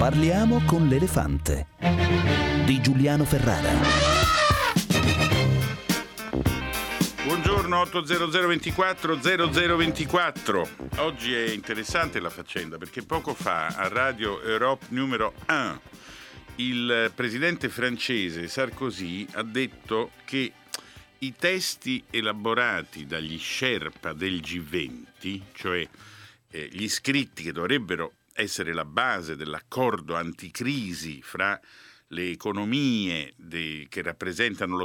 Parliamo con l'elefante di Giuliano Ferrara. Buongiorno, 80024 0024. Oggi è interessante la faccenda perché poco fa a Radio Europe numero 1 il presidente francese Sarkozy ha detto che i testi elaborati dagli Sherpa del G20, cioè gli scritti che dovrebbero essere la base dell'accordo anticrisi fra le economie che rappresentano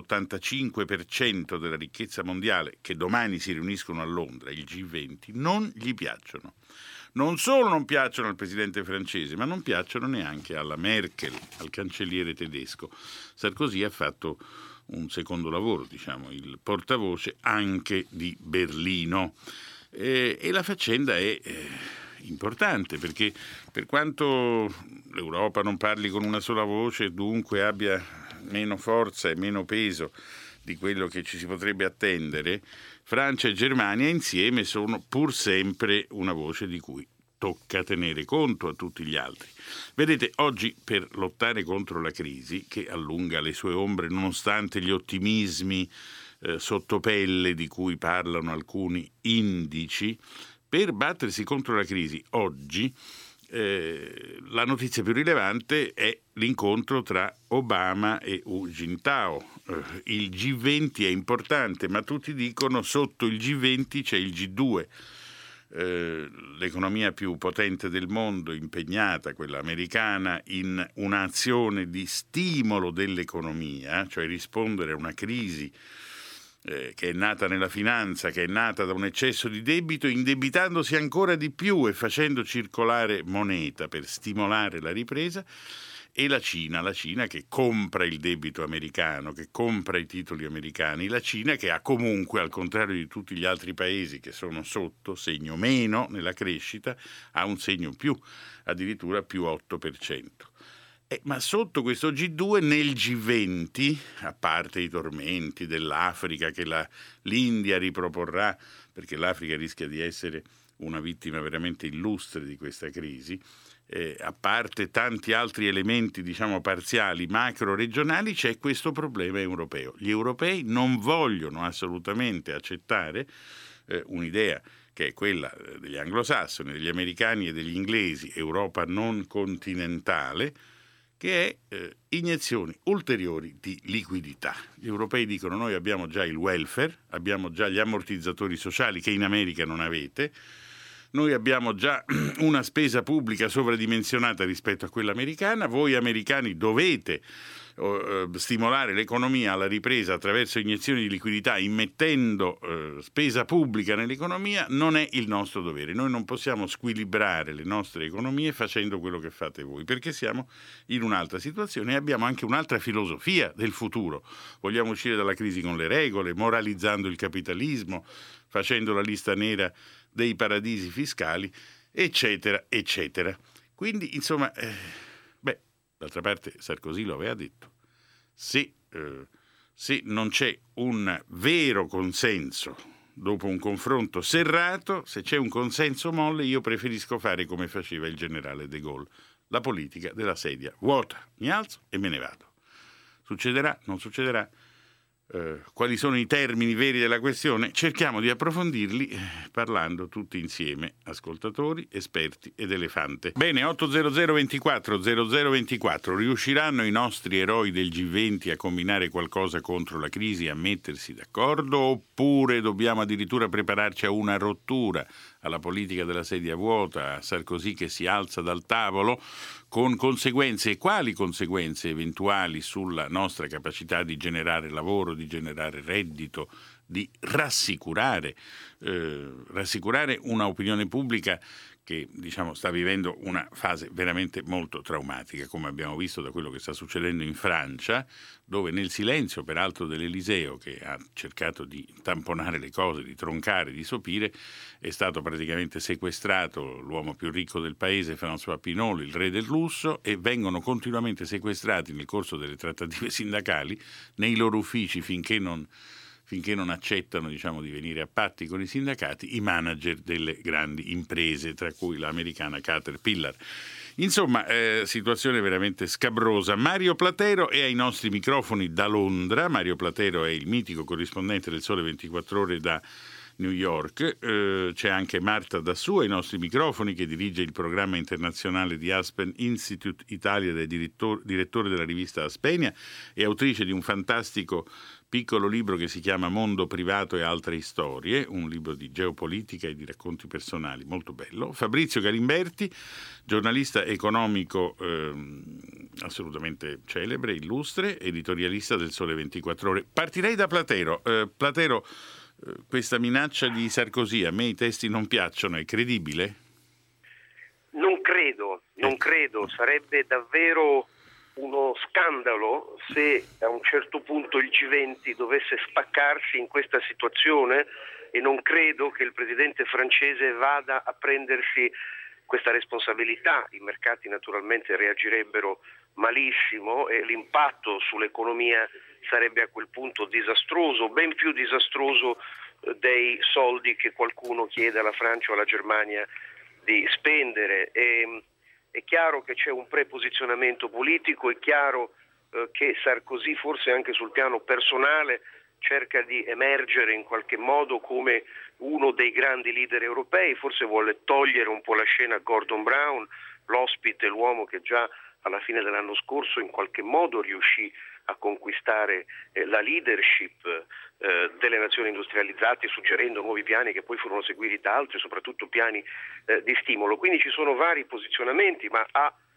l'85% della ricchezza mondiale, che domani si riuniscono a Londra, il G20, non gli piacciono. Non solo non piacciono al presidente francese, ma non piacciono neanche alla Merkel, al cancelliere tedesco. Sarkozy ha fatto un secondo lavoro, diciamo, il portavoce anche di Berlino. E la faccenda è importante perché per quanto l'Europa non parli con una sola voce e dunque abbia meno forza e meno peso di quello che ci si potrebbe attendere, Francia e Germania insieme sono pur sempre una voce di cui tocca tenere conto a tutti gli altri. Vedete, oggi per lottare contro la crisi, che allunga le sue ombre nonostante gli ottimismi sottopelle di cui parlano alcuni indici, per battersi contro la crisi oggi la notizia più rilevante è l'incontro tra Obama e Hu Jintao. Il G20 è importante, ma tutti dicono sotto il G20 c'è il G2, l'economia più potente del mondo, impegnata, quella americana, in un'azione di stimolo dell'economia, cioè rispondere a una crisi che è nata nella finanza, che è nata da un eccesso di debito, indebitandosi ancora di più e facendo circolare moneta per stimolare la ripresa, e la Cina che compra il debito americano, che compra i titoli americani, la Cina che ha comunque, al contrario di tutti gli altri paesi che sono sotto, segno meno nella crescita, ha un segno più, addirittura più 8%. Ma sotto questo G2, nel G20, a parte i tormenti dell'Africa che l'India riproporrà, perché l'Africa rischia di essere una vittima veramente illustre di questa crisi, a parte tanti altri elementi, diciamo, parziali, macro-regionali, c'è questo problema europeo. Gli europei non vogliono assolutamente accettare un'idea che è quella degli anglosassoni, degli americani e degli inglesi, Europa non continentale, che è iniezioni ulteriori di liquidità. Gli europei dicono: noi abbiamo già il welfare, abbiamo già gli ammortizzatori sociali che in America non avete, noi abbiamo già una spesa pubblica sovradimensionata rispetto a quella americana, voi americani dovete stimolare l'economia alla ripresa attraverso iniezioni di liquidità, immettendo spesa pubblica nell'economia. Non è il nostro dovere, noi non possiamo squilibrare le nostre economie facendo quello che fate voi, perché siamo in un'altra situazione e abbiamo anche un'altra filosofia del futuro. Vogliamo uscire dalla crisi con le regole, moralizzando il capitalismo, facendo la lista nera dei paradisi fiscali, eccetera, eccetera. Quindi, insomma, d'altra parte Sarkozy lo aveva detto, se non c'è un vero consenso dopo un confronto serrato, se c'è un consenso molle, io preferisco fare come faceva il generale de Gaulle, la politica della sedia vuota, mi alzo e me ne vado. Succederà? Non succederà? Quali sono i termini veri della questione? Cerchiamo di approfondirli parlando tutti insieme, ascoltatori, esperti ed elefante. Bene, 80024 0024, riusciranno i nostri eroi del G20 a combinare qualcosa contro la crisi, a mettersi d'accordo, oppure dobbiamo addirittura prepararci a una rottura, alla politica della sedia vuota, a Sarkozy che si alza dal tavolo, con conseguenze, e quali conseguenze eventuali sulla nostra capacità di generare lavoro, di generare reddito, di rassicurare una opinione pubblica che, diciamo, sta vivendo una fase veramente molto traumatica, come abbiamo visto da quello che sta succedendo in Francia, dove nel silenzio peraltro dell'Eliseo, che ha cercato di tamponare le cose, di troncare, di sopire, è stato praticamente sequestrato l'uomo più ricco del paese, François Pinault, il re del lusso, e vengono continuamente sequestrati nel corso delle trattative sindacali nei loro uffici finché non finché non accettano, diciamo, di venire a patti con i sindacati, i manager delle grandi imprese, tra cui l'americana Caterpillar. Insomma, situazione veramente scabrosa. Mario Platero è ai nostri microfoni da Londra. Mario Platero è il mitico corrispondente del Sole 24 Ore da New York. C'è anche Marta Dassù ai nostri microfoni, che dirige il programma internazionale di Aspen Institute Italia ed è direttore della rivista Aspenia e autrice di un fantastico piccolo libro che si chiama Mondo privato e altre storie, un libro di geopolitica e di racconti personali molto bello. Fabrizio Galimberti, giornalista economico assolutamente celebre, illustre, editorialista del Sole 24 Ore. Partirei da Platero. Platero, questa minaccia di Sarkozy, a me i testi non piacciono, è credibile? Non credo, sarebbe davvero uno scandalo se a un certo punto il G20 dovesse spaccarsi in questa situazione, e non credo che il presidente francese vada a prendersi questa responsabilità. I mercati naturalmente reagirebbero malissimo e l'impatto sull'economia sarebbe a quel punto disastroso, ben più disastroso dei soldi che qualcuno chiede alla Francia o alla Germania di spendere. È chiaro che c'è un preposizionamento politico, è chiaro che Sarkozy, forse anche sul piano personale, cerca di emergere in qualche modo come uno dei grandi leader europei, forse vuole togliere un po' la scena a Gordon Brown, l'ospite, l'uomo che già alla fine dell'anno scorso in qualche modo riuscì a conquistare la leadership delle nazioni industrializzate, suggerendo nuovi piani che poi furono seguiti da altri, soprattutto piani di stimolo. Quindi ci sono vari posizionamenti, ma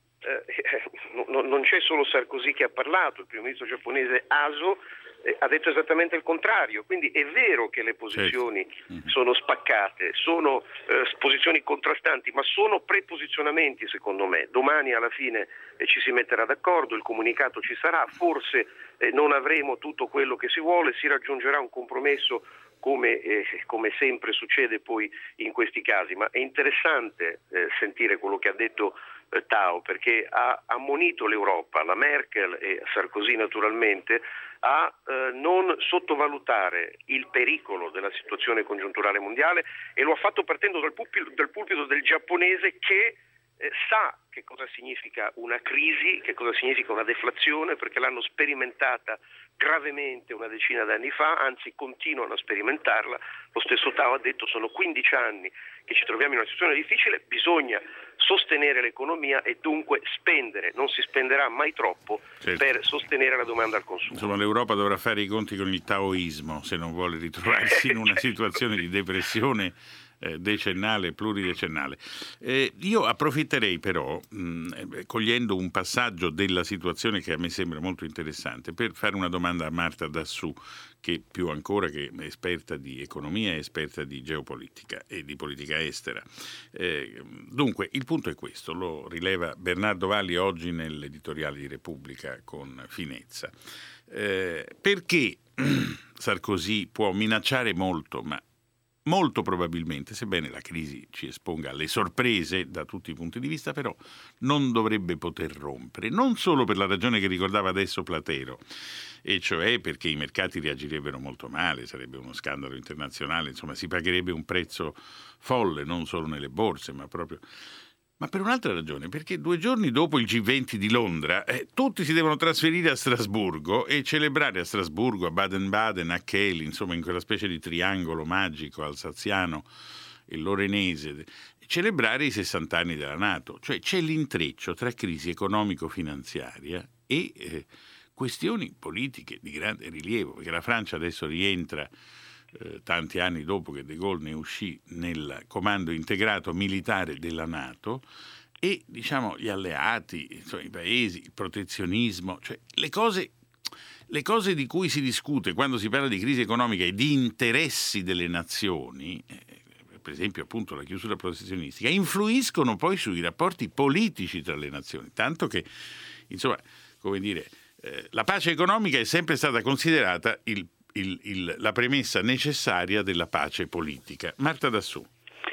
non c'è solo Sarkozy che ha parlato. Il primo ministro giapponese Aso ha detto esattamente il contrario, quindi è vero che le posizioni sono spaccate, sono posizioni contrastanti, ma sono preposizionamenti secondo me. Domani alla fine ci si metterà d'accordo, il comunicato ci sarà, forse non avremo tutto quello che si vuole, si raggiungerà un compromesso come sempre succede poi in questi casi, ma è interessante sentire quello che ha detto Tao, perché ha ammonito l'Europa, la Merkel e Sarkozy naturalmente, a non sottovalutare il pericolo della situazione congiunturale mondiale, e lo ha fatto partendo dal pulpito del giapponese che sa che cosa significa una crisi, che cosa significa una deflazione, perché l'hanno sperimentata gravemente una decina d'anni fa, anzi continuano a sperimentarla. Lo stesso Tao ha detto: sono 15 anni che ci troviamo in una situazione difficile, bisogna sostenere l'economia e dunque spendere, non si spenderà mai troppo per sostenere la domanda al consumo. Insomma, l'Europa dovrà fare i conti con il taoismo se non vuole ritrovarsi in una situazione di depressione decennale, pluridecennale. Io approfitterei però, cogliendo un passaggio della situazione che a me sembra molto interessante, per fare una domanda a Marta Dassù, che più ancora che esperta di economia è esperta di geopolitica e di politica estera. Dunque, il punto è questo, lo rileva Bernardo Valli oggi nell'editoriale di Repubblica con finezza. Perché Sarkozy può minacciare molto, ma molto probabilmente, sebbene la crisi ci esponga alle sorprese da tutti i punti di vista, però non dovrebbe poter rompere, non solo per la ragione che ricordava adesso Platero, e cioè perché i mercati reagirebbero molto male, sarebbe uno scandalo internazionale, insomma si pagherebbe un prezzo folle, non solo nelle borse, ma proprio... Ma per un'altra ragione, perché 2 giorni dopo il G20 di Londra tutti si devono trasferire a Strasburgo e celebrare a Strasburgo, a Baden-Baden, a Kehl, insomma in quella specie di triangolo magico alsaziano e lorenese, celebrare i 60 anni della NATO. Cioè c'è l'intreccio tra crisi economico-finanziaria e questioni politiche di grande rilievo, perché la Francia adesso rientra tanti anni dopo che De Gaulle ne uscì nel comando integrato militare della NATO, e diciamo gli alleati, insomma, i paesi, il protezionismo, cioè le cose di cui si discute quando si parla di crisi economica e di interessi delle nazioni, per esempio appunto la chiusura protezionistica, influiscono poi sui rapporti politici tra le nazioni, tanto che insomma, come dire, la pace economica è sempre stata considerata la premessa necessaria della pace politica. Marta Dassù.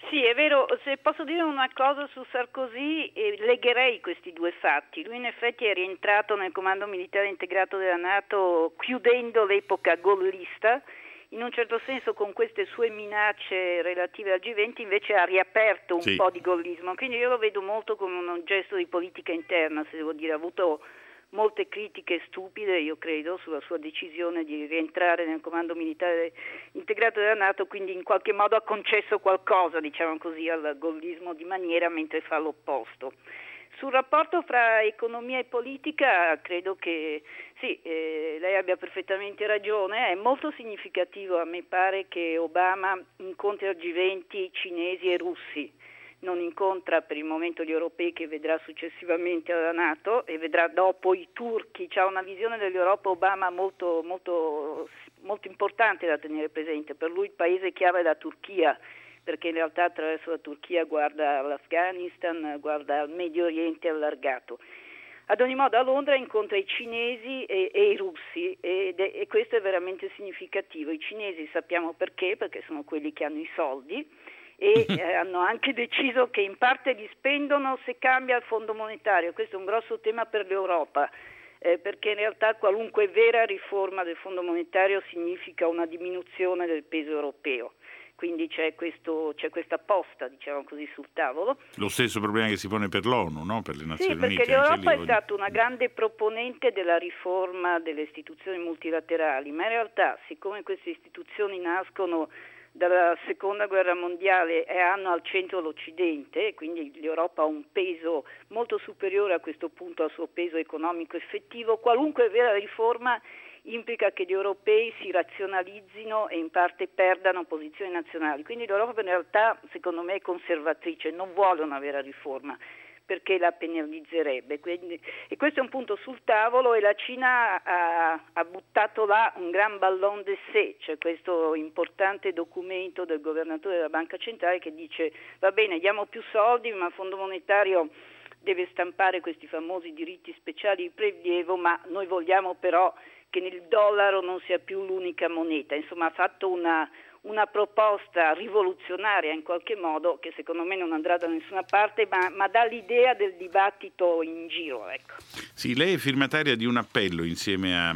Sì, è vero, se posso dire una cosa su Sarkozy, legherei questi due fatti. Lui in effetti è rientrato nel comando militare integrato della NATO chiudendo l'epoca gollista. In un certo senso con queste sue minacce relative al G20 invece ha riaperto un po' di gollismo, quindi io lo vedo molto come un gesto di politica interna, se devo dire. Ha avuto molte critiche stupide, io credo, sulla sua decisione di rientrare nel comando militare integrato della NATO, quindi in qualche modo ha concesso qualcosa, diciamo così, al gollismo di maniera, mentre fa l'opposto. Sul rapporto fra economia e politica credo che sì, lei abbia perfettamente ragione, è molto significativo, a me pare, che Obama incontri al G20 cinesi e russi, non incontra per il momento gli europei, che vedrà successivamente alla NATO, e vedrà dopo i turchi. C'ha una visione dell'Europa Obama molto, molto, molto importante da tenere presente. Per lui il paese chiave è la Turchia, perché in realtà attraverso la Turchia guarda all'Afghanistan, guarda al Medio Oriente allargato. Ad ogni modo a Londra incontra i cinesi e i russi e questo è veramente significativo. I cinesi sappiamo perché sono quelli che hanno i soldi e hanno anche deciso che in parte li spendono se cambia il fondo monetario. Questo è un grosso tema per l'Europa. Perché in realtà qualunque vera riforma del fondo monetario significa una diminuzione del peso europeo. Quindi c'è questa posta, diciamo così, sul tavolo. Lo stesso problema che si pone per l'ONU, no? Per le Nazioni Unite. Sì, perché l'Europa è stata una grande proponente della riforma delle istituzioni multilaterali, ma in realtà, siccome queste istituzioni nascono dalla Seconda Guerra Mondiale e hanno al centro l'Occidente, quindi l'Europa ha un peso molto superiore a questo punto al suo peso economico effettivo, qualunque vera riforma implica che gli europei si razionalizzino e in parte perdano posizioni nazionali. Quindi l'Europa in realtà, secondo me, è conservatrice, non vuole una vera riforma perché la penalizzerebbe. E questo è un punto sul tavolo e la Cina ha buttato là un gran ballon d'essai, cioè questo importante documento del governatore della Banca Centrale che dice va bene, diamo più soldi, ma il Fondo Monetario deve stampare questi famosi diritti speciali di prelievo, ma noi vogliamo però che il dollaro non sia più l'unica moneta. Insomma, ha fatto una proposta rivoluzionaria in qualche modo che secondo me non andrà da nessuna parte, ma dà l'idea del dibattito in giro. Ecco. Sì, lei è firmataria di un appello insieme a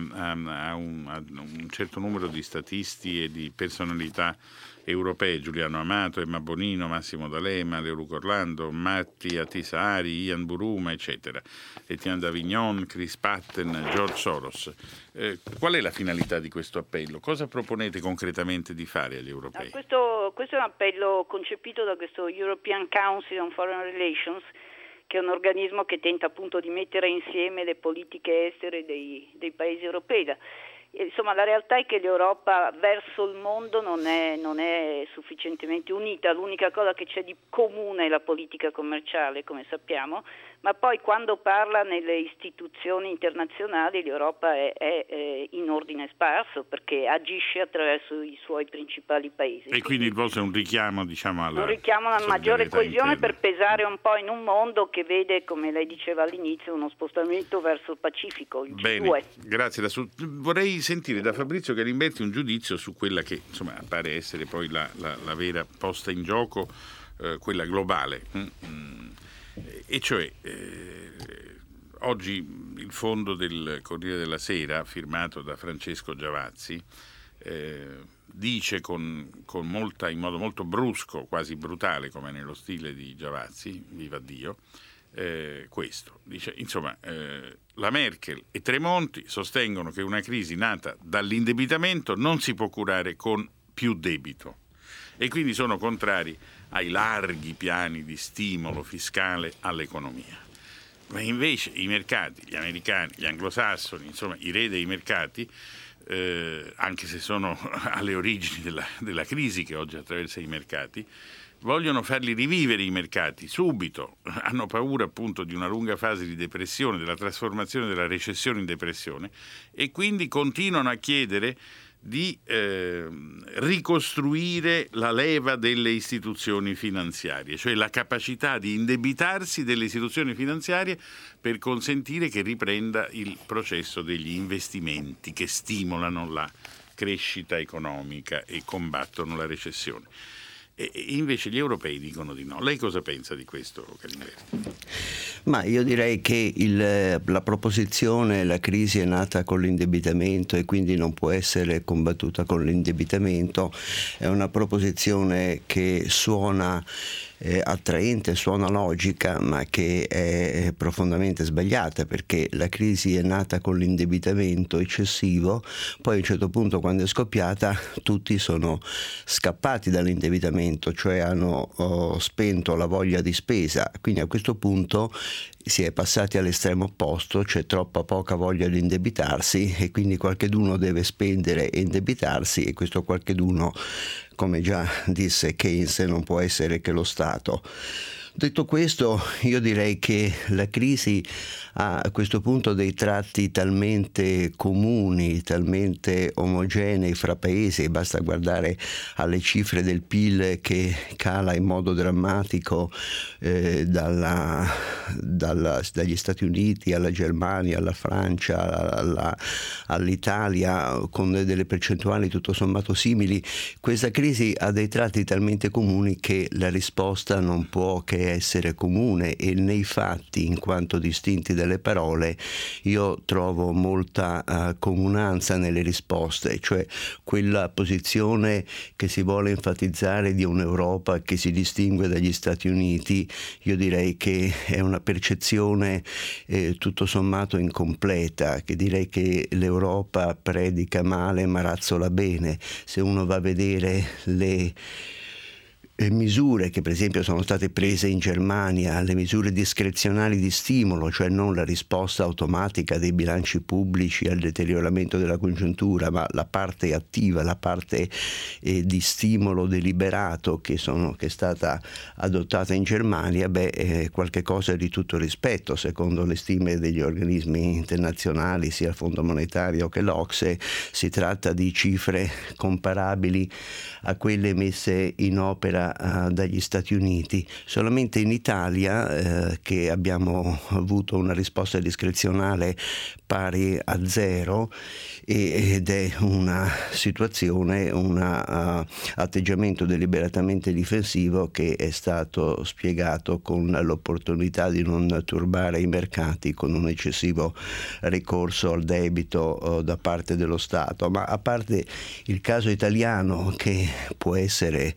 un certo numero di statisti e di personalità europee, Giuliano Amato, Emma Bonino, Massimo D'Alema, Leoluco Orlando, Mattia Tisari, Ian Buruma, eccetera, Etienne Davignon, Chris Patten, George Soros. Qual è la finalità di questo appello? Cosa proponete concretamente di fare agli europei? Questo è un appello concepito da questo European Council on Foreign Relations, che è un organismo che tenta appunto di mettere insieme le politiche estere dei paesi europei. Insomma, la realtà è che l'Europa verso il mondo non è sufficientemente unita. L'unica cosa che c'è di comune è la politica commerciale, come sappiamo, ma poi quando parla nelle istituzioni internazionali l'Europa è in ordine sparso perché agisce attraverso i suoi principali paesi. E quindi il vostro è un richiamo, diciamo, alla maggiore coesione interna, per pesare un po' in un mondo che vede, come lei diceva all'inizio, uno spostamento verso il Pacifico, il Bene, G2. Grazie. Vorrei sentire da Fabrizio Galimberti un giudizio su quella che insomma pare essere poi la vera posta in gioco, quella globale. E cioè oggi il fondo del Corriere della Sera, firmato da Francesco Giavazzi, dice in modo molto brusco, quasi brutale, come nello stile di Giavazzi, viva Dio, questo. Dice, insomma, la Merkel e Tremonti sostengono che una crisi nata dall'indebitamento non si può curare con più debito e quindi sono contrari ai larghi piani di stimolo fiscale all'economia. Ma invece i mercati, gli americani, gli anglosassoni, insomma i re dei mercati, anche se sono alle origini della crisi che oggi attraversa i mercati, vogliono farli rivivere i mercati subito, hanno paura appunto di una lunga fase di depressione, della trasformazione della recessione in depressione e quindi continuano a chiedere di ricostruire la leva delle istituzioni finanziarie, cioè la capacità di indebitarsi delle istituzioni finanziarie per consentire che riprenda il processo degli investimenti che stimolano la crescita economica e combattono la recessione. e invece gli europei dicono di no. Lei cosa pensa di questo, Calimberti? Ma io direi che la proposizione la crisi è nata con l'indebitamento e quindi non può essere combattuta con l'indebitamento è una proposizione che suona attraente, suona logica, ma che è profondamente sbagliata, perché la crisi è nata con l'indebitamento eccessivo, poi a un certo punto, quando è scoppiata, tutti sono scappati dall'indebitamento, cioè hanno spento la voglia di spesa, quindi a questo punto si è passati all'estremo opposto, c'è troppa poca voglia di indebitarsi e quindi qualcheduno deve spendere e indebitarsi, e questo qualcheduno, come già disse Keynes, non può essere che lo Stato. Detto questo, io direi che la crisi ha a questo punto dei tratti talmente comuni, talmente omogenei fra paesi, basta guardare alle cifre del PIL che cala in modo drammatico dagli Stati Uniti alla Germania, alla Francia, all'Italia, con delle percentuali tutto sommato simili. Questa crisi ha dei tratti talmente comuni che la risposta non può che essere comune, e nei fatti, in quanto distinti dalle parole, io trovo molta comunanza nelle risposte, cioè quella posizione che si vuole enfatizzare di un'Europa che si distingue dagli Stati Uniti. Io direi che è una percezione tutto sommato incompleta, che direi che l'Europa predica male ma razzola bene. Se uno va a vedere le misure che per esempio sono state prese in Germania, le misure discrezionali di stimolo, cioè non la risposta automatica dei bilanci pubblici al deterioramento della congiuntura, ma la parte attiva, la parte di stimolo deliberato che è stata adottata in Germania, è qualche cosa di tutto rispetto. Secondo le stime degli organismi internazionali, sia il Fondo Monetario che l'Ocse, si tratta di cifre comparabili a quelle messe in opera dagli Stati Uniti. Solamente in Italia, che abbiamo avuto una risposta discrezionale pari a 0, ed è una situazione, un atteggiamento deliberatamente difensivo che è stato spiegato con l'opportunità di non turbare i mercati con un eccessivo ricorso al debito da parte dello Stato. Ma a parte il caso italiano, che può essere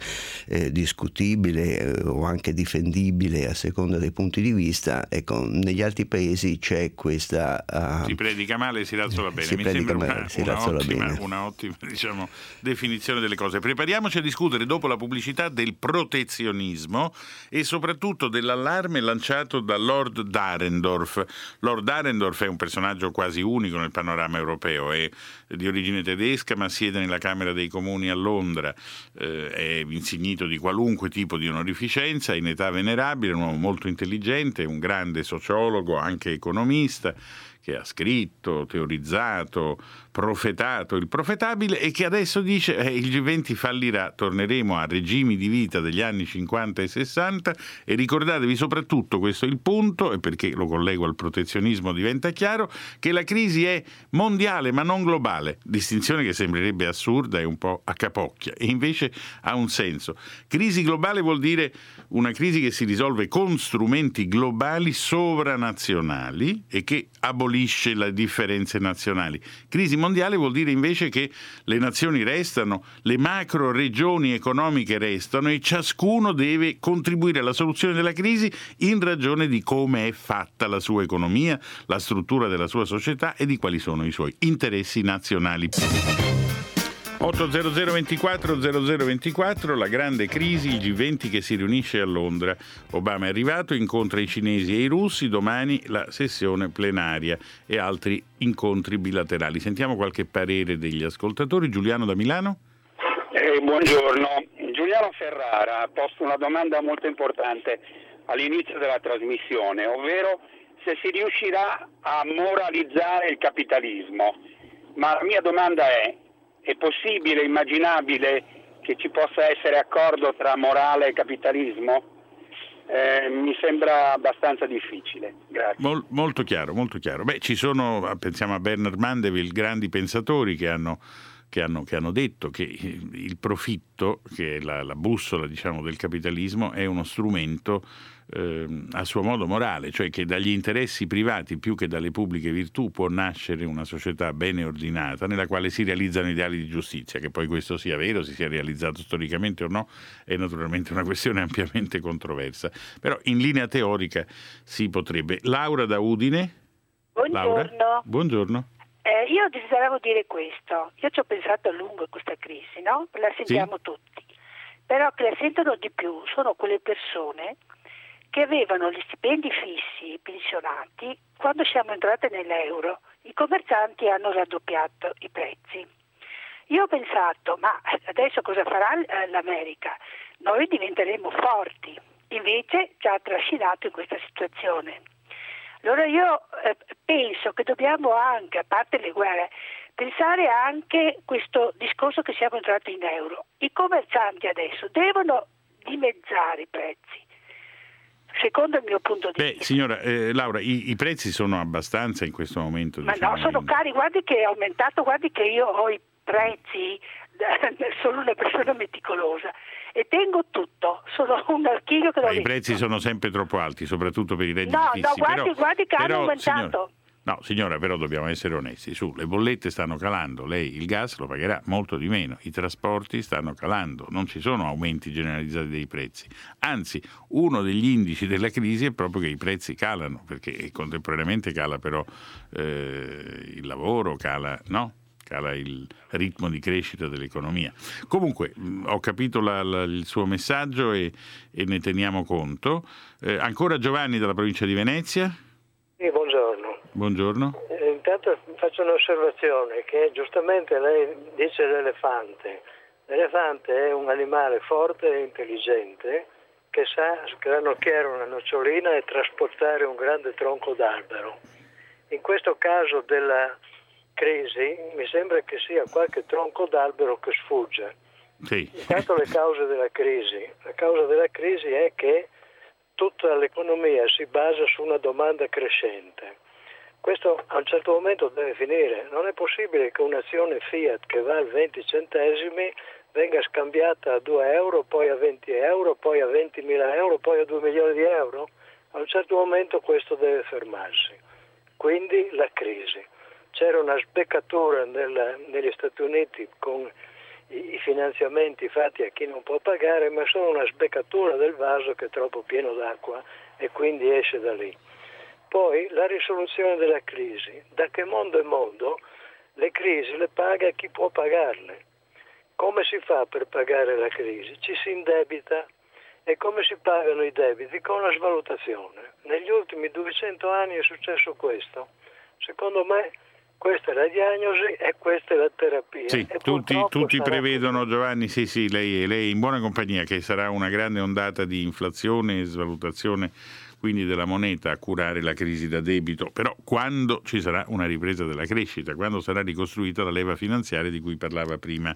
discutibile o anche difendibile a seconda dei punti di vista, ecco, negli altri paesi c'è questa si predica male e si razzola bene. Mi sembra una ottima definizione delle cose. Prepariamoci a discutere dopo la pubblicità del protezionismo e soprattutto dell'allarme lanciato da Lord Dahrendorf. Lord Dahrendorf è un personaggio quasi unico nel panorama europeo, è di origine tedesca ma siede nella Camera dei Comuni a Londra, è insignito di qualunque tipo di onorificenza, in età venerabile, un uomo molto intelligente, un grande sociologo, anche economista, che ha scritto, teorizzato, profetato il profetabile e che adesso dice il G20 fallirà, torneremo a regimi di vita degli anni 50 e 60 e ricordatevi soprattutto, questo è il punto, e perché lo collego al protezionismo diventa chiaro, che la crisi è mondiale ma non globale, distinzione che sembrerebbe assurda e un po' a capocchia, e invece ha un senso. Crisi globale vuol dire una crisi che si risolve con strumenti globali sovranazionali e che abolisce le differenze nazionali. Crisi mondiale vuol dire invece che le nazioni restano, le macro regioni economiche restano e ciascuno deve contribuire alla soluzione della crisi in ragione di come è fatta la sua economia, la struttura della sua società e di quali sono i suoi interessi nazionali. 800 24 0024, la grande crisi, il G20 che si riunisce a Londra. Obama è arrivato, incontra i cinesi e i russi, domani la sessione plenaria e altri incontri bilaterali. Sentiamo qualche parere degli ascoltatori. Giuliano da Milano. Buongiorno, Giuliano Ferrara ha posto una domanda molto importante all'inizio della trasmissione, ovvero se si riuscirà a moralizzare il capitalismo. Ma la mia domanda è possibile, immaginabile che ci possa essere accordo tra morale e capitalismo? Mi sembra abbastanza difficile. Grazie. Molto chiaro, molto chiaro. Ci sono, pensiamo a Bernard Mandeville, grandi pensatori che hanno che hanno detto che il profitto, che è la bussola, diciamo, del capitalismo, è uno strumento a suo modo morale, cioè che dagli interessi privati più che dalle pubbliche virtù può nascere una società bene ordinata nella quale si realizzano ideali di giustizia. Che poi questo sia vero, si sia realizzato storicamente o no, è naturalmente una questione ampiamente controversa, però in linea teorica si potrebbe. Laura da Udine. Buongiorno. Laura? Buongiorno. Io desideravo dire questo. Io ci ho pensato a lungo a questa crisi, no? La sentiamo tutti. Però che la sentono di più sono quelle persone che avevano gli stipendi fissi, i pensionati, quando siamo entrati nell'euro. I commercianti hanno raddoppiato i prezzi. Io ho pensato, ma adesso cosa farà l'America? Noi diventeremo forti. Invece ci ha trascinato in questa situazione. Allora io penso che dobbiamo anche, a parte le guerre, pensare anche questo discorso che siamo entrati in euro. I commercianti adesso devono dimezzare i prezzi, secondo il mio punto di vista. Signora Laura, i prezzi sono abbastanza in questo momento. Ma no, sono cari, guardi che è aumentato, guardi che io ho i prezzi, sono una persona meticolosa e tengo tutto, sono un archivio che i prezzi sono sempre troppo alti, soprattutto per i redditi fissi. No, guardi che hanno aumentato. Signora, però dobbiamo essere onesti, le bollette stanno calando, lei il gas lo pagherà molto di meno, i trasporti stanno calando, non ci sono aumenti generalizzati dei prezzi, anzi uno degli indici della crisi è proprio che i prezzi calano, perché contemporaneamente cala però il lavoro, cala il ritmo di crescita dell'economia. Comunque ho capito il suo messaggio e ne teniamo conto. Ancora Giovanni dalla provincia di Venezia. Sì, buongiorno. Buongiorno. Intanto faccio un'osservazione che giustamente lei dice l'elefante. L'elefante è un animale forte e intelligente che sa sgranocchiare una nocciolina e trasportare un grande tronco d'albero. In questo caso della crisi mi sembra che sia qualche tronco d'albero che sfugge. Sì. Intanto le cause della crisi. La causa della crisi è che tutta l'economia si basa su una domanda crescente. Questo a un certo momento deve finire. Non è possibile che un'azione Fiat che va a 20 centesimi venga scambiata a 2 euro, poi a 20 euro, poi a 20.000 euro, poi a 2 milioni di euro. A un certo momento questo deve fermarsi. Quindi la crisi. C'era una sbeccatura negli Stati Uniti con i finanziamenti fatti a chi non può pagare, ma sono una sbeccatura del vaso che è troppo pieno d'acqua e quindi esce da lì. Poi la risoluzione della crisi. Da che mondo è mondo, le crisi le paga chi può pagarle. Come si fa per pagare la crisi? Ci si indebita. E come si pagano i debiti? Con la svalutazione. Negli ultimi 200 anni è successo questo. Secondo me questa è la diagnosi e questa è la terapia. Sì, tutti prevedono, così. Giovanni, sì, lei è in buona compagnia, che sarà una grande ondata di inflazione e svalutazione quindi della moneta a curare la crisi da debito, però quando ci sarà una ripresa della crescita, quando sarà ricostruita la leva finanziaria di cui parlava prima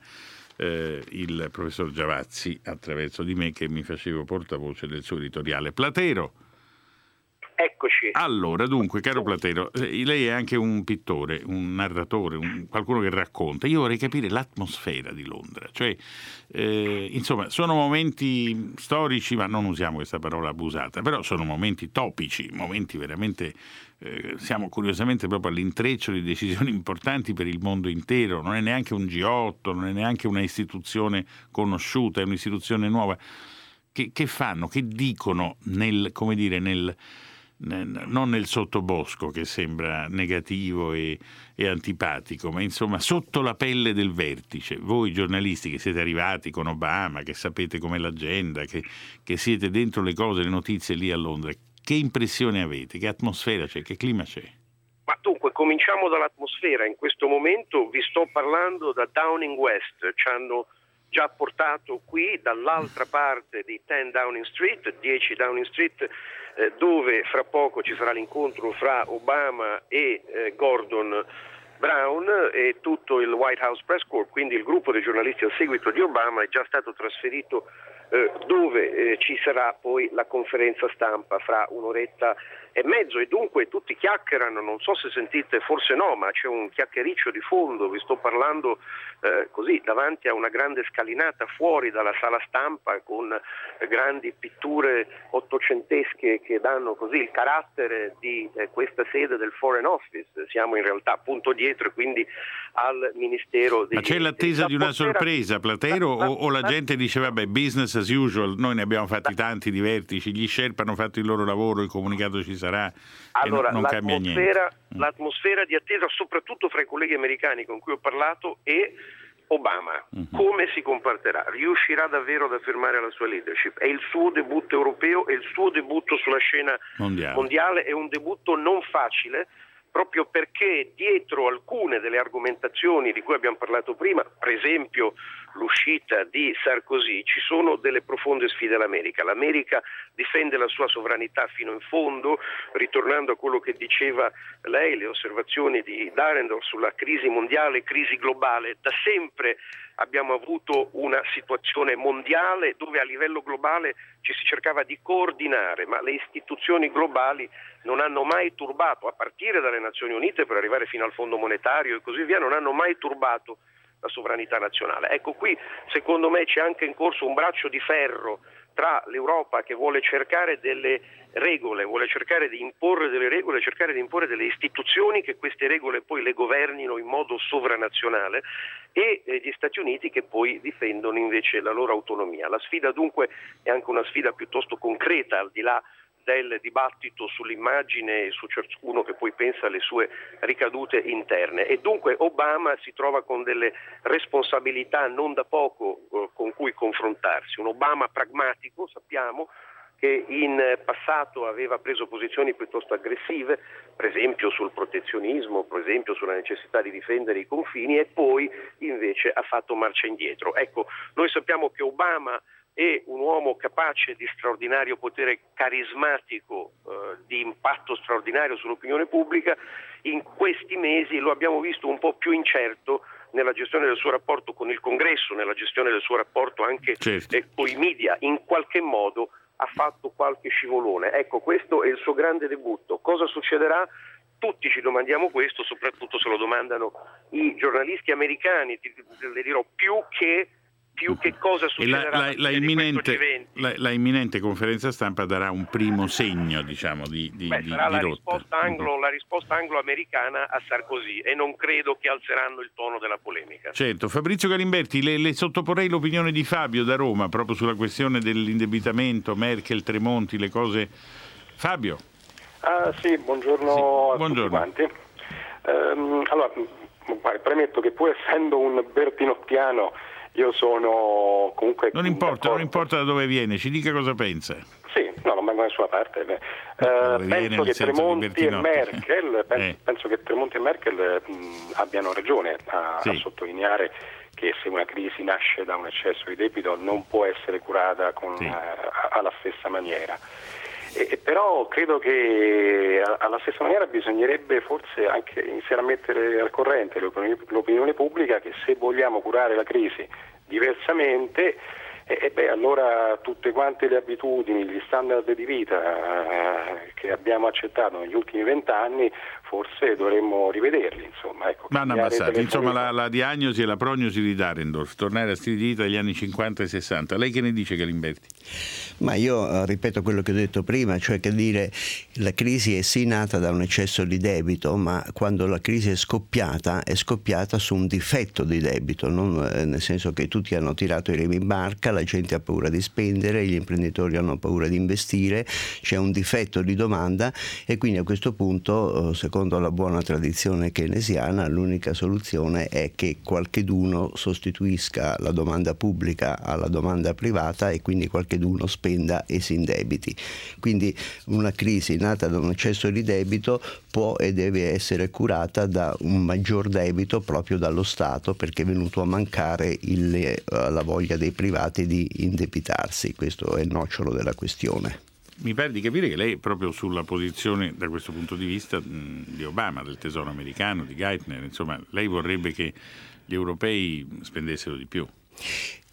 il professor Giavazzi attraverso di me, che mi facevo portavoce del suo editoriale. Platero. Eccoci. Allora, dunque, caro Platero, lei è anche un pittore, un narratore, qualcuno che racconta. Io vorrei capire l'atmosfera di Londra, cioè, insomma, sono momenti storici, ma non usiamo questa parola abusata, però sono momenti topici, momenti veramente, siamo curiosamente proprio all'intreccio di decisioni importanti per il mondo intero, non è neanche un G8, non è neanche una istituzione conosciuta, è un'istituzione nuova. Che fanno, che dicono non nel sottobosco, che sembra negativo e antipatico, ma insomma sotto la pelle del vertice. Voi giornalisti che siete arrivati con Obama, che sapete com'è l'agenda, che siete dentro le cose, le notizie lì a Londra, che impressione avete? Che atmosfera c'è? Che clima c'è? Ma dunque, cominciamo dall'atmosfera. In questo momento vi sto parlando da Downing West. Ci hanno già portato qui dall'altra parte di 10 Downing Street, dove fra poco ci sarà l'incontro fra Obama e Gordon Brown e tutto il White House Press Corps, quindi il gruppo dei giornalisti al seguito di Obama è già stato trasferito dove ci sarà poi la conferenza stampa fra un'oretta e dunque tutti chiacchierano, non so se sentite, forse no, ma c'è un chiacchiericcio di fondo, vi sto parlando così davanti a una grande scalinata fuori dalla sala stampa con grandi pitture ottocentesche che danno così il carattere di questa sede del Foreign Office. Siamo in realtà appunto dietro e quindi al Ministero degli... Ma c'è l'attesa di una sorpresa, Platero, o la gente dice vabbè, business as usual, noi ne abbiamo fatti tanti di vertici, gli Sherpa hanno fatto il loro lavoro, il comunicato ci sarà, allora, non cambia niente. L'atmosfera di attesa, soprattutto fra i colleghi americani con cui ho parlato, è Obama. Come si comporterà? Riuscirà davvero ad affermare la sua leadership? È il suo debutto europeo, è il suo debutto sulla scena mondiale, è un debutto non facile, proprio perché dietro alcune delle argomentazioni di cui abbiamo parlato prima, per esempio l'uscita di Sarkozy, ci sono delle profonde sfide all'America. L'America difende la sua sovranità fino in fondo, ritornando a quello che diceva lei, le osservazioni di Dahrendorf sulla crisi mondiale, crisi globale. Da sempre abbiamo avuto una situazione mondiale dove a livello globale ci si cercava di coordinare, ma le istituzioni globali non hanno mai turbato, a partire dalle Nazioni Unite per arrivare fino al Fondo Monetario e così via, non hanno mai turbato la sovranità nazionale. Ecco, qui secondo me c'è anche in corso un braccio di ferro tra l'Europa che vuole cercare delle regole, vuole cercare di imporre delle regole, cercare di imporre delle istituzioni che queste regole poi le governino in modo sovranazionale, e gli Stati Uniti che poi difendono invece la loro autonomia. La sfida dunque è anche una sfida piuttosto concreta, al di là del dibattito sull'immagine e su ciascuno che poi pensa alle sue ricadute interne, e dunque Obama si trova con delle responsabilità non da poco con cui confrontarsi. Un Obama pragmatico, sappiamo, che in passato aveva preso posizioni piuttosto aggressive, per esempio sul protezionismo, per esempio sulla necessità di difendere i confini, e poi invece ha fatto marcia indietro. Ecco, noi sappiamo che Obama è un uomo capace di straordinario potere carismatico, di impatto straordinario sull'opinione pubblica. In questi mesi lo abbiamo visto un po' più incerto nella gestione del suo rapporto con il Congresso, nella gestione del suo rapporto anche con i media. In qualche modo ha fatto qualche scivolone. Ecco, questo è il suo grande debutto. Cosa succederà? Tutti ci domandiamo questo, soprattutto se lo domandano i giornalisti americani. Le dirò più che cosa succederà. La imminente conferenza stampa darà un primo segno, diciamo, di sarà la rotta. La risposta anglo-americana a Sarkozy, e non credo che alzeranno il tono della polemica. Certo. Fabrizio Galimberti, le sottoporrei l'opinione di Fabio da Roma proprio sulla questione dell'indebitamento, Merkel, Tremonti, le cose. Fabio. Sì, buongiorno a tutti quanti. Allora, premetto che pur essendo un bertinottiano, io sono comunque... Non importa da dove viene, ci dica cosa pensa. Sì, no, non vengo da nessuna parte. Penso che Tremonti e Merkel abbiano ragione a sottolineare che se una crisi nasce da un eccesso di debito non può essere curata alla stessa maniera. Però credo che alla stessa maniera bisognerebbe forse anche iniziare a mettere al corrente l'opinione pubblica che se vogliamo curare la crisi diversamente, allora tutte quante le abitudini, gli standard di vita che abbiamo accettato negli ultimi 20 anni forse dovremmo rivederli. Vanno abbassati. Insomma, la diagnosi e la prognosi di Dahrendorf, tornare a stili di vita degli anni 50 e 60. Lei che ne dice, Galimberti? Ma io ripeto quello che ho detto prima, cioè che dire la crisi è sì nata da un eccesso di debito, ma quando la crisi è scoppiata su un difetto di debito, nel senso che tutti hanno tirato i remi in barca, la gente ha paura di spendere, gli imprenditori hanno paura di investire, c'è un difetto di domanda, e quindi a questo punto, secondo la buona tradizione keynesiana, l'unica soluzione è che qualcheduno sostituisca la domanda pubblica alla domanda privata e quindi qualcheduno spenda e si indebiti. Quindi una crisi nata da un eccesso di debito può e deve essere curata da un maggior debito proprio dallo Stato, perché è venuto a mancare la voglia dei privati di indebitarsi. Questo è il nocciolo della questione. Mi pare di capire che lei è proprio sulla posizione, da questo punto di vista, di Obama, del Tesoro americano, di Geithner. Insomma, lei vorrebbe che gli europei spendessero di più.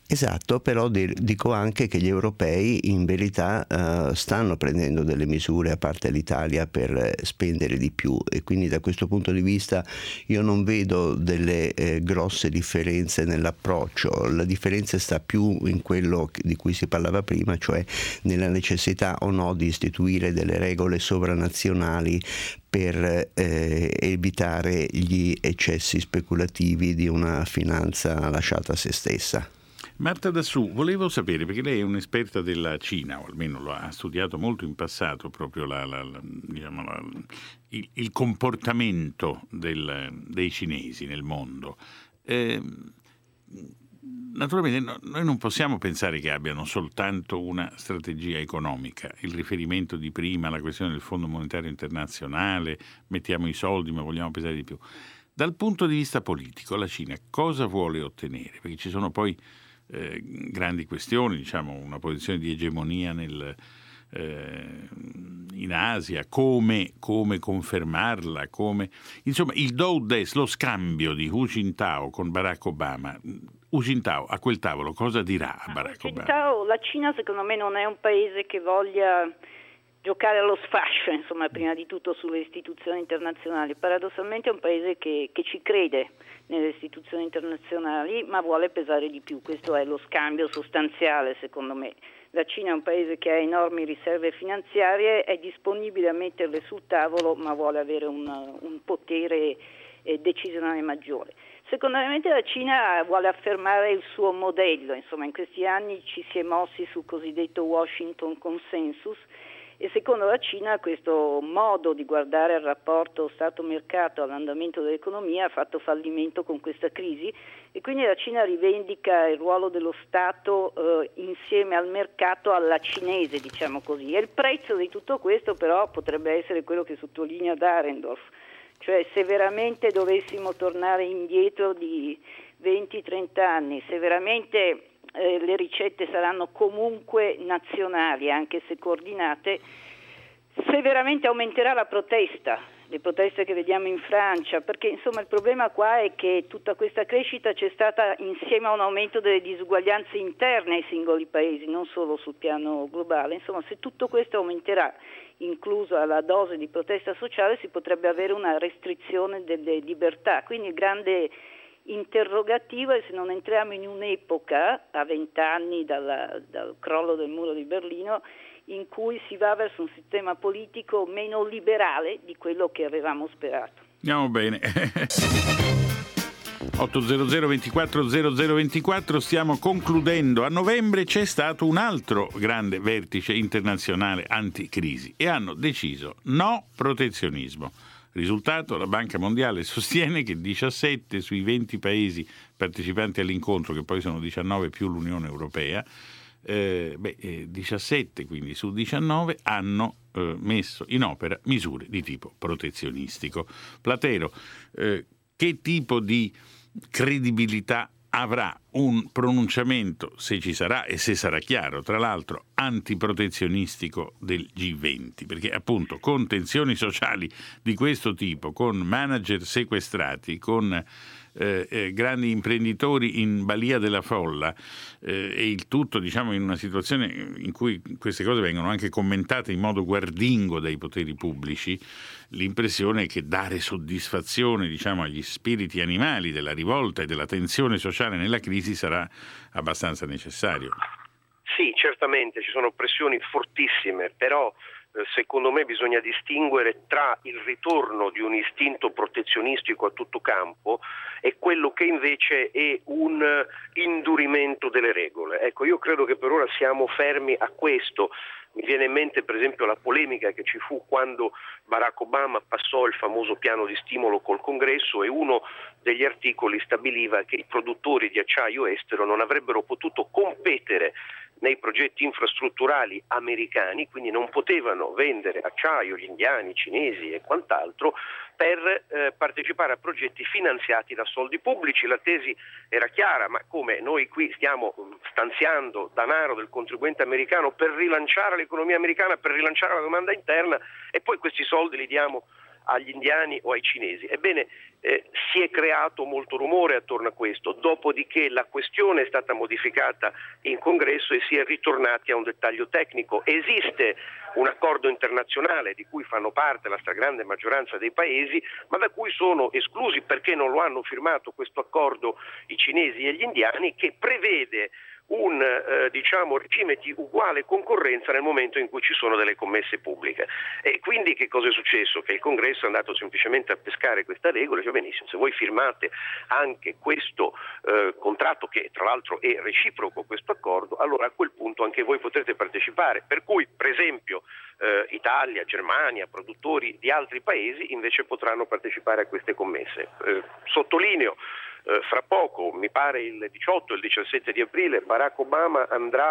Esatto, però dico anche che gli europei in verità stanno prendendo delle misure, a parte l'Italia, per spendere di più, e quindi da questo punto di vista io non vedo delle grosse differenze nell'approccio. La differenza sta più in quello di cui si parlava prima, cioè nella necessità o no di istituire delle regole sovranazionali per evitare gli eccessi speculativi di una finanza lasciata a se stessa. Marta Dassù, volevo sapere, perché lei è un'esperta della Cina, o almeno lo ha studiato molto in passato, proprio il comportamento dei cinesi nel mondo. Naturalmente noi non possiamo pensare che abbiano soltanto una strategia economica. Il riferimento di prima, la questione del Fondo Monetario Internazionale, mettiamo i soldi ma vogliamo pesare di più. Dal punto di vista politico, la Cina cosa vuole ottenere? Perché ci sono poi grandi questioni, diciamo una posizione di egemonia in Asia, come confermarla, insomma il do-ut-des, lo scambio di Hu Jintao con Barack Obama. Hu Jintao a quel tavolo cosa dirà a Barack Obama? La Cina secondo me non è un paese che voglia giocare allo sfascio, insomma, prima di tutto sulle istituzioni internazionali. Paradossalmente è un paese che ci crede nelle istituzioni internazionali, ma vuole pesare di più. Questo è lo scambio sostanziale, secondo me. La Cina è un paese che ha enormi riserve finanziarie, è disponibile a metterle sul tavolo, ma vuole avere un potere decisionale maggiore. Secondariamente la Cina vuole affermare il suo modello, insomma in questi anni ci si è mossi sul cosiddetto Washington Consensus, e secondo la Cina questo modo di guardare al rapporto Stato-mercato, all'andamento dell'economia, ha fatto fallimento con questa crisi, e quindi la Cina rivendica il ruolo dello Stato insieme al mercato alla cinese, diciamo così. E il prezzo di tutto questo però potrebbe essere quello che sottolinea Dahrendorf, cioè se veramente dovessimo tornare indietro di 20-30 anni, se veramente le ricette saranno comunque nazionali, anche se coordinate, se veramente aumenterà la protesta, le proteste che vediamo in Francia, perché insomma il problema qua è che tutta questa crescita c'è stata insieme a un aumento delle disuguaglianze interne ai singoli paesi, non solo sul piano globale. Insomma, se tutto questo aumenterà, inclusa la dose di protesta sociale, si potrebbe avere una restrizione delle libertà. Quindi il grande interrogativo è se non entriamo in un'epoca, a 20 anni dal crollo del muro di Berlino, in cui si va verso un sistema politico meno liberale di quello che avevamo sperato. Andiamo bene. 800 24 0024, stiamo concludendo. A novembre c'è stato un altro grande vertice internazionale anticrisi e hanno deciso no protezionismo. Risultato, la Banca Mondiale sostiene che 17 sui 20 paesi partecipanti all'incontro, che poi sono 19 più l'Unione Europea, 17 quindi su 19 hanno messo in opera misure di tipo protezionistico. Platero, che tipo di credibilità avrà un pronunciamento, se ci sarà e se sarà chiaro, tra l'altro antiprotezionistico del G20? Perché appunto con tensioni sociali di questo tipo, con manager sequestrati, con grandi imprenditori in balia della folla, e il tutto diciamo in una situazione in cui queste cose vengono anche commentate in modo guardingo dai poteri pubblici, l'impressione è che dare soddisfazione diciamo agli spiriti animali della rivolta e della tensione sociale nella crisi sarà abbastanza necessario. Sì, certamente ci sono pressioni fortissime, però secondo me bisogna distinguere tra il ritorno di un istinto protezionistico a tutto campo e quello che invece è un indurimento delle regole. Ecco, io credo che per ora siamo fermi a questo. Mi viene in mente per esempio la polemica che ci fu quando Barack Obama passò il famoso piano di stimolo col Congresso e uno degli articoli stabiliva che i produttori di acciaio estero non avrebbero potuto competere nei progetti infrastrutturali americani, quindi non potevano vendere acciaio gli indiani, i cinesi e quant'altro per partecipare a progetti finanziati da soldi pubblici. La tesi era chiara: ma come, noi qui stiamo stanziando denaro del contribuente americano per rilanciare l'economia americana, per rilanciare la domanda interna, e poi questi soldi li diamo agli indiani o ai cinesi? Ebbene, si è creato molto rumore attorno a questo, dopodiché la questione è stata modificata in Congresso e si è ritornati a un dettaglio tecnico. Esiste un accordo internazionale di cui fanno parte la stragrande maggioranza dei paesi, ma da cui sono esclusi, perché non lo hanno firmato questo accordo, i cinesi e gli indiani, che prevede un regime di uguale concorrenza nel momento in cui ci sono delle commesse pubbliche. E quindi che cosa è successo? Che il Congresso è andato semplicemente a pescare questa regola e dice: benissimo, se voi firmate anche questo contratto, che tra l'altro è reciproco questo accordo, allora a quel punto anche voi potrete partecipare. Per cui, per esempio, Italia, Germania, produttori di altri paesi invece potranno partecipare a queste commesse. Sottolineo, fra poco, mi pare il 18 e il 17 di aprile, Barack Obama andrà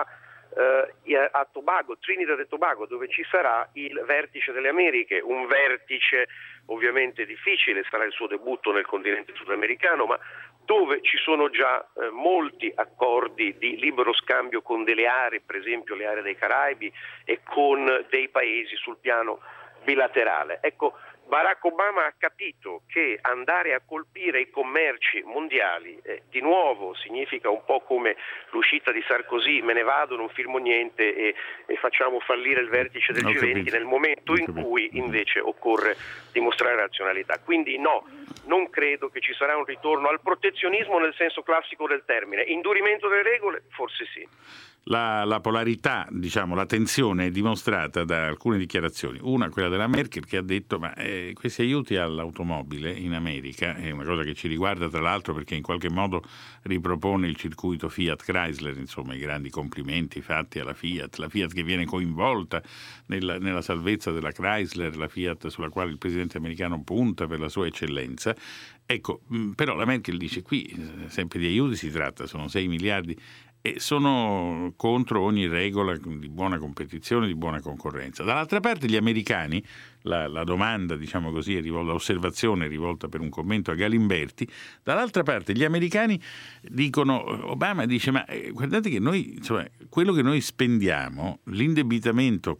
a Tobago, Trinidad e Tobago, dove ci sarà il vertice delle Americhe, un vertice ovviamente difficile, sarà il suo debutto nel continente sudamericano, ma dove ci sono già molti accordi di libero scambio con delle aree, per esempio le aree dei Caraibi, e con dei paesi sul piano bilaterale. Ecco, Barack Obama ha capito che andare a colpire i commerci mondiali di nuovo significa un po' come l'uscita di Sarkozy: me ne vado, non firmo niente e facciamo fallire il vertice del G20, nel momento in cui invece occorre dimostrare razionalità. Quindi no, non credo che ci sarà un ritorno al protezionismo nel senso classico del termine. Indurimento delle regole? Forse sì. La polarità, diciamo, la tensione è dimostrata da alcune dichiarazioni. Una, quella della Merkel, che ha detto: ma questi aiuti all'automobile in America è una cosa che ci riguarda, tra l'altro, perché in qualche modo ripropone il circuito Fiat Chrysler, insomma i grandi complimenti fatti alla Fiat, la Fiat che viene coinvolta nella salvezza della Chrysler, la Fiat sulla quale il presidente americano punta per la sua eccellenza. Ecco, però la Merkel dice: qui sempre di aiuti si tratta, sono 6 miliardi e sono contro ogni regola di buona competizione, di buona concorrenza. Dall'altra parte gli americani, la domanda, diciamo così, è rivolta, l'osservazione è rivolta per un commento a Galimberti, dall'altra parte gli americani dicono, Obama dice: ma guardate che noi, insomma, quello che noi spendiamo, l'indebitamento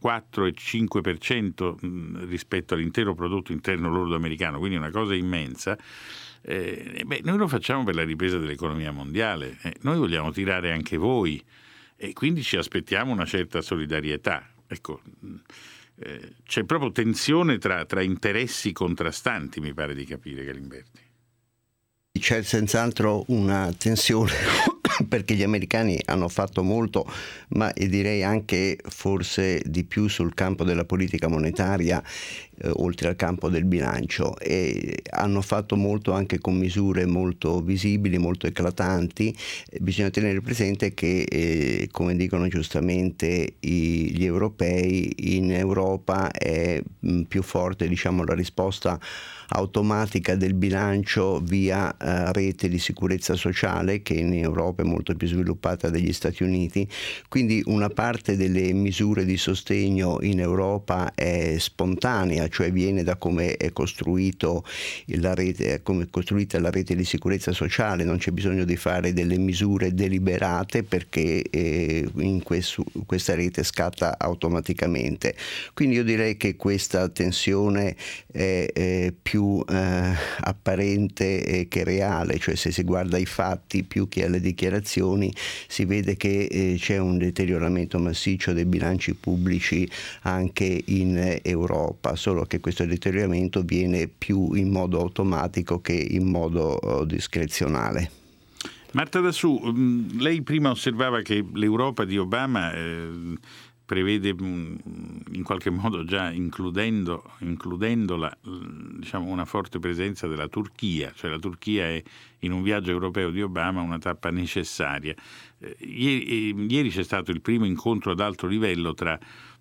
4,5% rispetto all'intero prodotto interno lordo americano, quindi una cosa immensa. Noi lo facciamo per la ripresa dell'economia mondiale, noi vogliamo tirare anche voi e quindi ci aspettiamo una certa solidarietà. Ecco, c'è proprio tensione tra interessi contrastanti, mi pare di capire, Galimberti. C'è senz'altro una tensione perché gli americani hanno fatto molto, ma direi anche forse di più sul campo della politica monetaria, oltre al campo del bilancio, e hanno fatto molto anche con misure molto visibili, molto eclatanti. Bisogna tenere presente che, come dicono giustamente gli europei, in Europa è più forte, diciamo, la risposta automatica del bilancio via rete di sicurezza sociale, che in Europa è molto più sviluppata degli Stati Uniti, quindi una parte delle misure di sostegno in Europa è spontanea, cioè viene da come è costruito la rete, come è costruita la rete di sicurezza sociale. Non c'è bisogno di fare delle misure deliberate perché in questa rete scatta automaticamente. Quindi io direi che questa tensione è più apparente che reale, cioè se si guarda i fatti più che alle dichiarazioni si vede che c'è un deterioramento massiccio dei bilanci pubblici anche in Europa, solo che questo deterioramento viene più in modo automatico che in modo discrezionale. Marta Dassù, lei prima osservava che l'Europa di Obama prevede in qualche modo, già includendola, diciamo, una forte presenza della Turchia, cioè la Turchia è in un viaggio europeo di Obama una tappa necessaria. Ieri c'è stato il primo incontro ad alto livello tra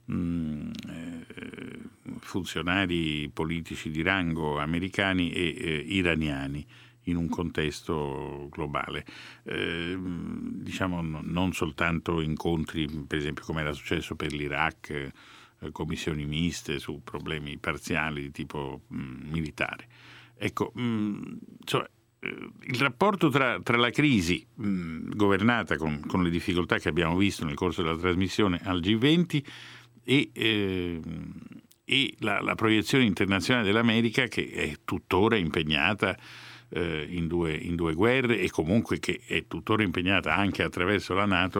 funzionari politici di rango americani e iraniani in un contesto globale, diciamo non soltanto incontri, per esempio come era successo per l'Iraq, commissioni miste su problemi parziali di tipo militare. Ecco, cioè, il rapporto tra la crisi governata con le difficoltà che abbiamo visto nel corso della trasmissione al G20 e e la proiezione internazionale dell'America, che è tuttora impegnata in due guerre, e comunque che è tuttora impegnata anche attraverso la NATO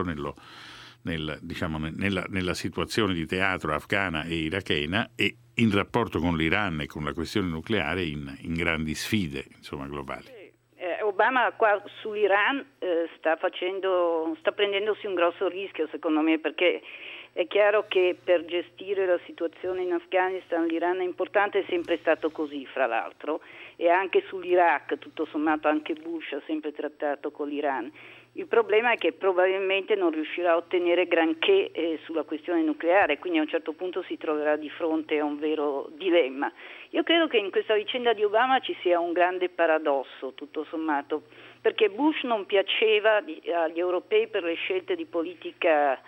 nella situazione di teatro afghana e irachena, e in rapporto con l'Iran e con la questione nucleare in grandi sfide, insomma, globali. Obama qua sull'Iran sta prendendosi un grosso rischio, secondo me, perché è chiaro che per gestire la situazione in Afghanistan l'Iran è importante, è sempre stato così, fra l'altro, e anche sull'Iraq, tutto sommato anche Bush ha sempre trattato con l'Iran. Il problema è che probabilmente non riuscirà a ottenere granché sulla questione nucleare, quindi a un certo punto si troverà di fronte a un vero dilemma. Io credo che in questa vicenda di Obama ci sia un grande paradosso, tutto sommato, perché Bush non piaceva agli europei per le scelte di politica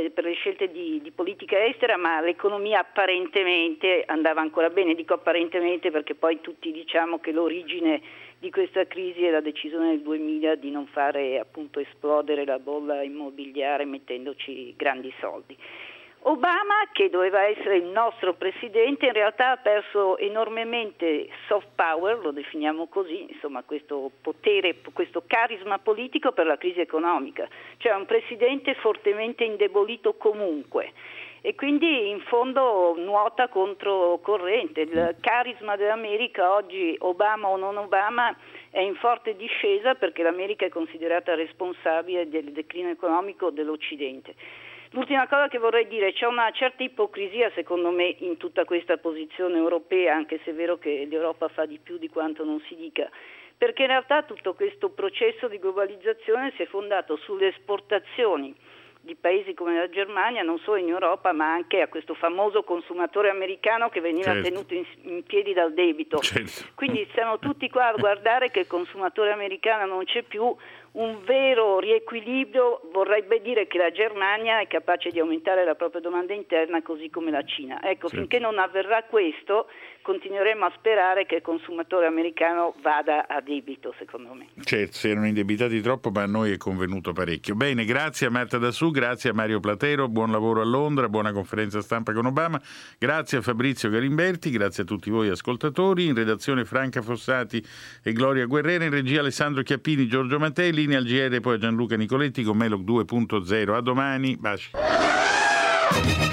estera, ma l'economia apparentemente andava ancora bene. Dico apparentemente perché poi tutti diciamo che l'origine di questa crisi è la decisione del 2000 di non fare appunto esplodere la bolla immobiliare mettendoci grandi soldi. Obama, che doveva essere il nostro presidente, in realtà ha perso enormemente soft power, lo definiamo così, insomma questo potere, questo carisma politico per la crisi economica, cioè un presidente fortemente indebolito comunque. E quindi in fondo nuota contro corrente. Il carisma dell'America oggi, Obama o non Obama, è in forte discesa perché l'America è considerata responsabile del declino economico dell'Occidente. L'ultima cosa che vorrei dire, c'è una certa ipocrisia secondo me in tutta questa posizione europea, anche se è vero che l'Europa fa di più di quanto non si dica, perché in realtà tutto questo processo di globalizzazione si è fondato sulle esportazioni di paesi come la Germania, non solo in Europa, ma anche a questo famoso consumatore americano che veniva tenuto in piedi dal debito. Quindi siamo tutti qua a guardare che il consumatore americano non c'è più. Un vero riequilibrio vorrebbe dire che la Germania è capace di aumentare la propria domanda interna, così come la Cina. Ecco, finché non avverrà questo, continueremo a sperare che il consumatore americano vada a debito, secondo me. Certo, si erano indebitati troppo, ma a noi è convenuto parecchio. Bene, grazie a Marta Dassù, grazie a Mario Platero, buon lavoro a Londra, buona conferenza stampa con Obama, grazie a Fabrizio Galimberti, grazie a tutti voi ascoltatori, in redazione Franca Fossati e Gloria Guerrera, in regia Alessandro Chiappini, Giorgio Mattei, linea al GR poi a Gianluca Nicoletti con Melog 2.0. A domani, baci.